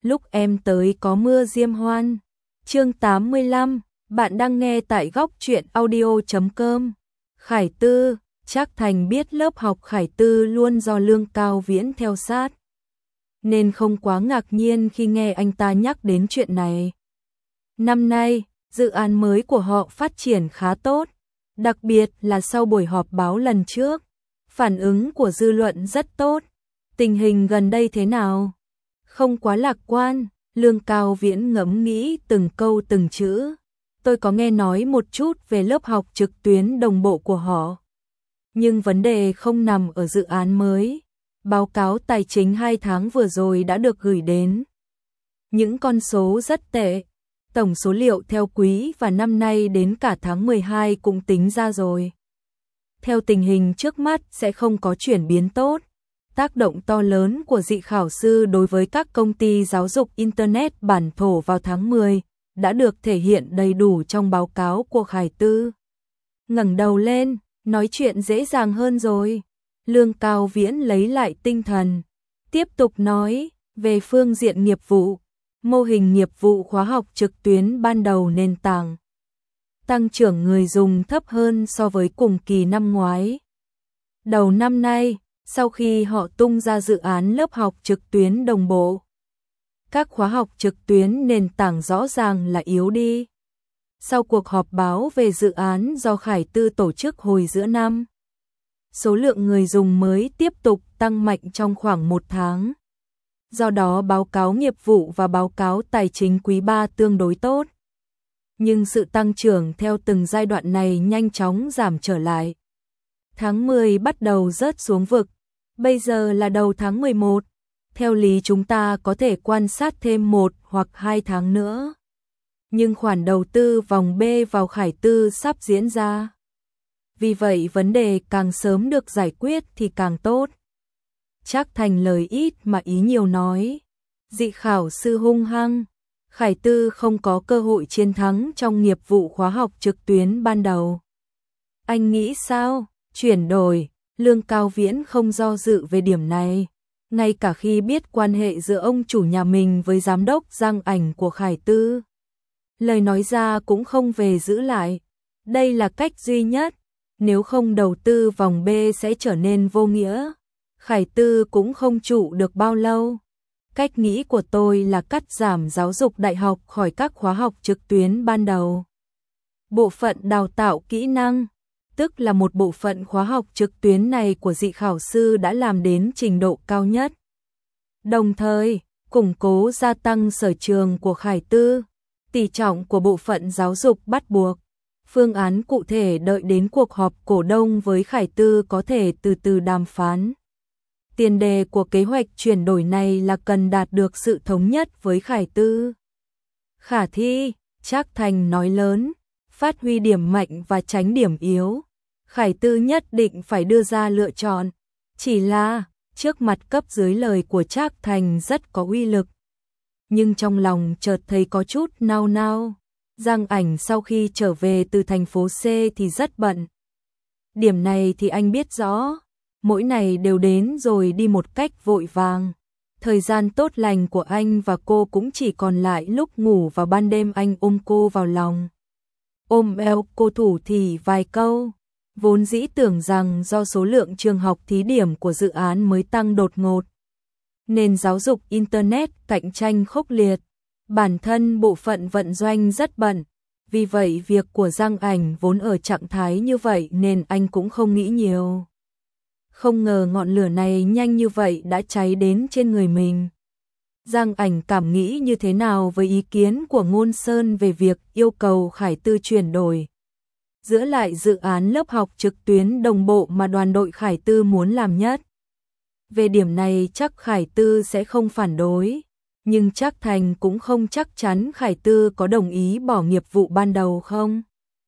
lúc em tới có mưa diêm hoan. Chương 85, bạn đang nghe tại góc truyện audio.com. Khải Tư, Trác Thành biết lớp học Khải Tư luôn do Lương Cao Viễn theo sát, nên không quá ngạc nhiên khi nghe anh ta nhắc đến chuyện này. Năm nay, dự án mới của họ phát triển khá tốt, đặc biệt là sau buổi họp báo lần trước, phản ứng của dư luận rất tốt. Tình hình gần đây thế nào? Không quá lạc quan, Lương Cao Viễn ngẫm nghĩ từng câu từng chữ. Tôi có nghe nói một chút về lớp học trực tuyến đồng bộ của họ. Nhưng vấn đề không nằm ở dự án mới. Báo cáo tài chính 2 tháng vừa rồi đã được gửi đến. Những con số rất tệ. Tổng số liệu theo quý và năm nay đến cả tháng 12 cũng tính ra rồi. Theo tình hình trước mắt sẽ không có chuyển biến tốt. Tác động to lớn của dị khảo sư đối với các công ty giáo dục Internet bản thổ vào tháng 10 đã được thể hiện đầy đủ trong báo cáo của Khải Tư. Ngẩng đầu lên, nói chuyện dễ dàng hơn rồi. Lương Cao Viễn lấy lại tinh thần, tiếp tục nói về phương diện nghiệp vụ, mô hình nghiệp vụ khóa học trực tuyến ban đầu nền tảng. Tăng trưởng người dùng thấp hơn so với cùng kỳ năm ngoái. Đầu năm nay, sau khi họ tung ra dự án lớp học trực tuyến đồng bộ, các khóa học trực tuyến nền tảng rõ ràng là yếu đi. Sau cuộc họp báo về dự án do Khải Tư tổ chức hồi giữa năm, số lượng người dùng mới tiếp tục tăng mạnh trong khoảng 1 tháng. Do đó báo cáo nghiệp vụ và báo cáo tài chính quý 3 tương đối tốt. Nhưng sự tăng trưởng theo từng giai đoạn này nhanh chóng giảm trở lại. Tháng 10 bắt đầu rớt xuống vực, bây giờ là đầu tháng 11. Theo lý chúng ta có thể quan sát thêm 1 hoặc 2 tháng nữa. Nhưng khoản đầu tư vòng B vào Khải Tư sắp diễn ra. Vì vậy vấn đề càng sớm được giải quyết thì càng tốt. Trác Thành lời ít mà ý nhiều nói. Dị khảo sư hung hăng. Khải Tư không có cơ hội chiến thắng trong nghiệp vụ khóa học trực tuyến ban đầu. Anh nghĩ sao? Chuyển đổi. Lương Cao Viễn không do dự về điểm này. Ngay cả khi biết quan hệ giữa ông chủ nhà mình với giám đốc Giang Ảnh của Khải Tư, lời nói ra cũng không về giữ lại. Đây là cách duy nhất. Nếu không đầu tư vòng B sẽ trở nên vô nghĩa. Khải Tư cũng không trụ được bao lâu. Cách nghĩ của tôi là cắt giảm giáo dục đại học khỏi các khóa học trực tuyến ban đầu. Bộ phận đào tạo kỹ năng, tức là một bộ phận khóa học trực tuyến này của dị khảo sư đã làm đến trình độ cao nhất. Đồng thời, củng cố gia tăng sở trường của Khải Tư, tỷ trọng của bộ phận giáo dục bắt buộc. Phương án cụ thể đợi đến cuộc họp cổ đông với Khải Tư có thể từ từ đàm phán. Tiền đề của kế hoạch chuyển đổi này là cần đạt được sự thống nhất với Khải Tư. Khả thi, Trác Thành nói lớn, phát huy điểm mạnh và tránh điểm yếu. Khải Tư nhất định phải đưa ra lựa chọn. Chỉ là, trước mặt cấp dưới lời của Trác Thành rất có uy lực. Nhưng trong lòng chợt thấy có chút nao nao. Giang Ảnh sau khi trở về từ thành phố C thì rất bận. Điểm này thì anh biết rõ. Mỗi ngày đều đến rồi đi một cách vội vàng. Thời gian tốt lành của anh và cô cũng chỉ còn lại lúc ngủ vào ban đêm anh ôm cô vào lòng. Ôm eo cô thủ thỉ vài câu. Vốn dĩ tưởng rằng do số lượng trường học thí điểm của dự án mới tăng đột ngột, nền giáo dục Internet cạnh tranh khốc liệt. Bản thân bộ phận vận doanh rất bận. Vì vậy việc của Giang Ảnh vốn ở trạng thái như vậy nên anh cũng không nghĩ nhiều. Không ngờ ngọn lửa này nhanh như vậy đã cháy đến trên người mình. Giang Ảnh cảm nghĩ như thế nào với ý kiến của Ngôn Sơn về việc yêu cầu Khải Tư chuyển đổi, giữa lại dự án lớp học trực tuyến đồng bộ mà đoàn đội Khải Tư muốn làm nhất. Về điểm này chắc Khải Tư sẽ không phản đối, nhưng Trác Thành cũng không chắc chắn Khải Tư có đồng ý bỏ nghiệp vụ ban đầu không.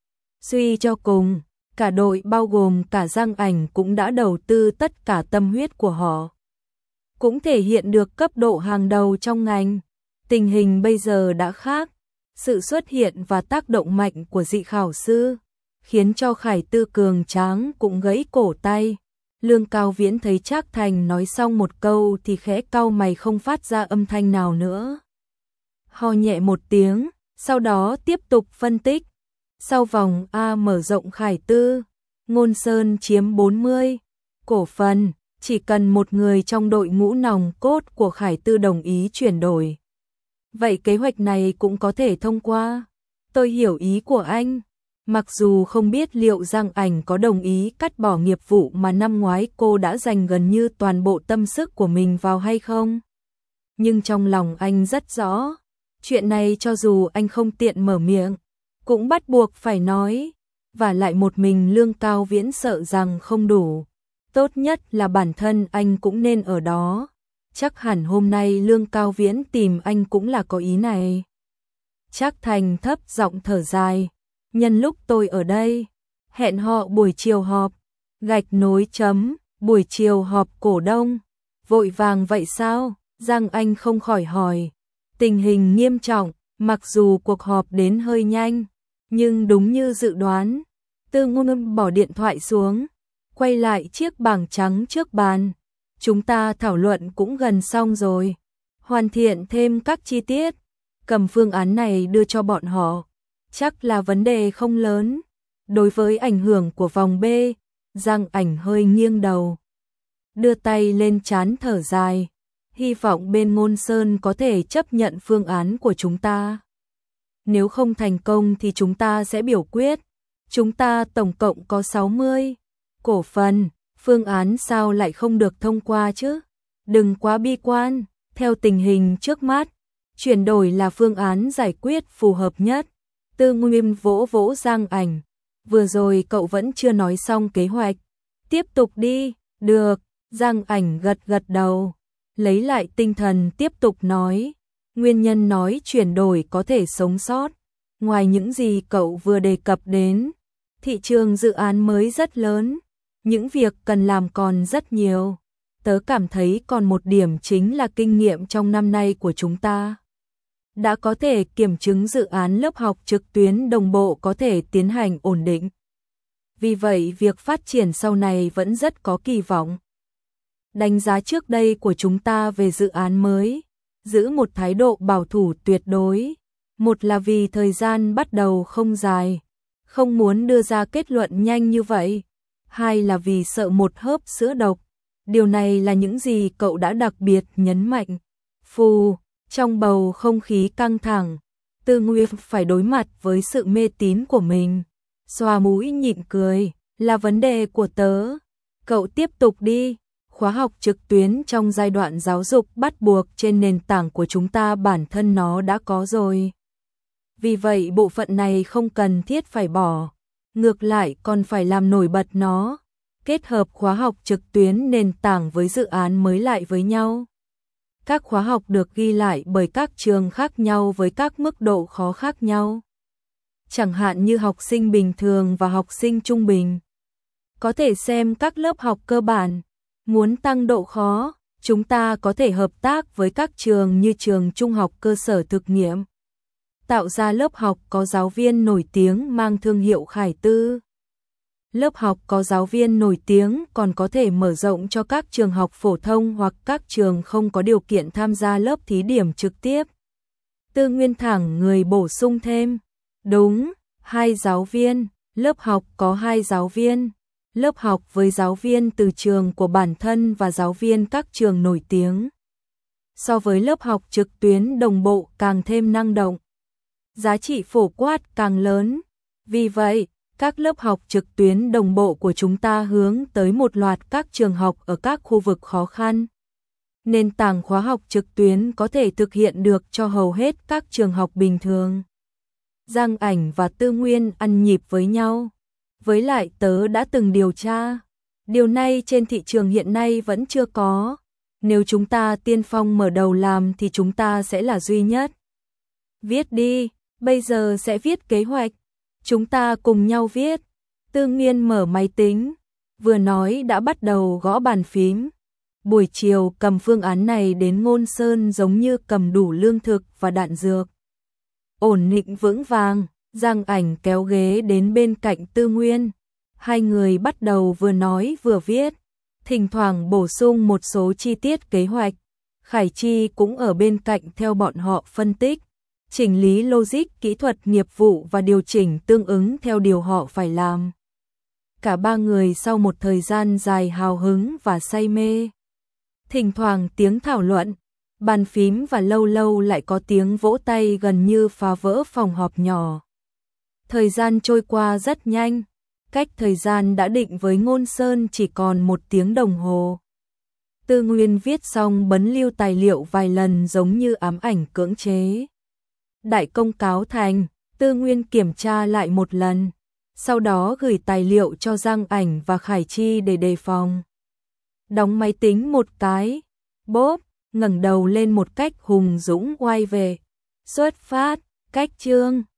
Suy cho cùng, cả đội bao gồm cả Giang Ảnh cũng đã đầu tư tất cả tâm huyết của họ. Cũng thể hiện được cấp độ hàng đầu trong ngành. Tình hình bây giờ đã khác. Sự xuất hiện và tác động mạnh của dị khảo sư khiến cho Khải Tư cường tráng cũng gãy cổ tay. Lương Cao Viễn thấy Trác Thành nói xong một câu thì khẽ cau mày không phát ra âm thanh nào nữa. ho nhẹ một tiếng, sau đó tiếp tục phân tích. Sau vòng A mở rộng Khải Tư, Ngôn Sơn chiếm 40 cổ phần, chỉ cần một người trong đội ngũ nòng cốt của Khải Tư đồng ý chuyển đổi. Vậy kế hoạch này cũng có thể thông qua. Tôi hiểu ý của anh. Mặc dù không biết liệu Giang Ảnh có đồng ý cắt bỏ nghiệp vụ mà năm ngoái cô đã dành gần như toàn bộ tâm sức của mình vào hay không. Nhưng trong lòng anh rất rõ, chuyện này cho dù anh không tiện mở miệng, cũng bắt buộc phải nói, và lại một mình Lương Cao Viễn sợ rằng không đủ. Tốt nhất là bản thân anh cũng nên ở đó. Chắc hẳn hôm nay Lương Cao Viễn tìm anh cũng là có ý này. Trác Thành thấp giọng thở dài. Nhân lúc tôi ở đây, hẹn họ buổi chiều họp, gạch nối chấm, buổi chiều họp cổ đông. Vội vàng vậy sao? Giang Anh không khỏi hỏi. Tình hình nghiêm trọng, mặc dù cuộc họp đến hơi nhanh, nhưng đúng như dự đoán. Tư Ngôn bỏ điện thoại xuống, quay lại chiếc bảng trắng trước bàn. Chúng ta thảo luận cũng gần xong rồi. Hoàn thiện thêm các chi tiết. Cầm phương án này đưa cho bọn họ. Chắc là vấn đề không lớn. Đối với ảnh hưởng của vòng B, Giang Ảnh hơi nghiêng đầu. Đưa tay lên trán thở dài. Hy vọng bên Ngôn Sơn có thể chấp nhận phương án của chúng ta. Nếu không thành công thì chúng ta sẽ biểu quyết. Chúng ta tổng cộng có 60 cổ phần. Phương án sao lại không được thông qua chứ? Đừng quá bi quan. Theo tình hình trước mắt, chuyển đổi là phương án giải quyết phù hợp nhất. Tư Nguyên vỗ vỗ Giang Ảnh. Vừa rồi cậu vẫn chưa nói xong kế hoạch. Tiếp tục đi. Được. Giang Ảnh gật gật đầu. Lấy lại tinh thần tiếp tục nói. Nguyên nhân nói chuyển đổi có thể sống sót. Ngoài những gì cậu vừa đề cập đến, thị trường dự án mới rất lớn. Những việc cần làm còn rất nhiều. Tớ cảm thấy còn một điểm chính là kinh nghiệm trong năm nay của chúng ta. Đã có thể kiểm chứng dự án lớp học trực tuyến đồng bộ có thể tiến hành ổn định. Vì vậy việc phát triển sau này vẫn rất có kỳ vọng. Đánh giá trước đây của chúng ta về dự án mới, giữ một thái độ bảo thủ tuyệt đối. Một là vì thời gian bắt đầu không dài, không muốn đưa ra kết luận nhanh như vậy. Hai là vì sợ một hớp sữa độc. Điều này là những gì cậu đã đặc biệt nhấn mạnh. Phù, trong bầu không khí căng thẳng, Tư Nguyên phải đối mặt với sự mê tín của mình. Xoa mũi nhịn cười, là vấn đề của tớ. Cậu tiếp tục đi. Khóa học trực tuyến trong giai đoạn giáo dục bắt buộc trên nền tảng của chúng ta bản thân nó đã có rồi. Vì vậy bộ phận này không cần thiết phải bỏ. Ngược lại còn phải làm nổi bật nó. Kết hợp khóa học trực tuyến nền tảng với dự án mới lại với nhau. Các khóa học được ghi lại bởi các trường khác nhau với các mức độ khó khác nhau. Chẳng hạn như học sinh bình thường và học sinh trung bình. Có thể xem các lớp học cơ bản. Muốn tăng độ khó, chúng ta có thể hợp tác với các trường như trường trung học cơ sở thực nghiệm. Tạo ra lớp học có giáo viên nổi tiếng mang thương hiệu Khải Tư. Lớp học có giáo viên nổi tiếng còn có thể mở rộng cho các trường học phổ thông hoặc các trường không có điều kiện tham gia lớp thí điểm trực tiếp. Tư Nguyên thẳng người bổ sung thêm. Đúng, 2 giáo viên, lớp học có 2 giáo viên. Lớp học với giáo viên từ trường của bản thân và giáo viên các trường nổi tiếng. So với lớp học trực tuyến đồng bộ càng thêm năng động. Giá trị phổ quát càng lớn. Vì vậy, các lớp học trực tuyến đồng bộ của chúng ta hướng tới một loạt các trường học ở các khu vực khó khăn. Nền tảng khóa học trực tuyến có thể thực hiện được cho hầu hết các trường học bình thường. Giang Ảnh và Tư Nguyên ăn nhịp với nhau. Với lại tớ đã từng điều tra. Điều này trên thị trường hiện nay vẫn chưa có. Nếu chúng ta tiên phong mở đầu làm thì chúng ta sẽ là duy nhất. Viết đi, bây giờ sẽ viết kế hoạch. Chúng ta cùng nhau viết. Tư Nghiên mở máy tính, vừa nói đã bắt đầu gõ bàn phím. Buổi chiều cầm phương án này đến Ngôn Sơn giống như cầm đủ lương thực và đạn dược. Ổn định vững vàng, Giang Ảnh kéo ghế đến bên cạnh Tư Nguyên. Hai người bắt đầu vừa nói vừa viết, thỉnh thoảng bổ sung một số chi tiết kế hoạch. Khải Chi cũng ở bên cạnh theo bọn họ phân tích. chỉnh lý logic, kỹ thuật, nghiệp vụ và điều chỉnh tương ứng theo điều họ phải làm. Cả ba người sau một thời gian dài hào hứng và say mê. Thỉnh thoảng tiếng thảo luận, bàn phím và lâu lâu lại có tiếng vỗ tay gần như phá vỡ phòng họp nhỏ. Thời gian trôi qua rất nhanh, cách thời gian đã định với Ngôn Sơn chỉ còn 1 tiếng đồng hồ. Tư Nguyên viết xong bấm lưu tài liệu vài lần giống như ám ảnh cưỡng chế. Đại công cáo thành, Tư Nguyên kiểm tra lại một lần, sau đó gửi tài liệu cho Giang Ảnh và Khải Chi để đề phòng. Đóng máy tính một cái, bốp, ngẩng đầu lên một cách hùng dũng oai về. Xuất phát, cách chương.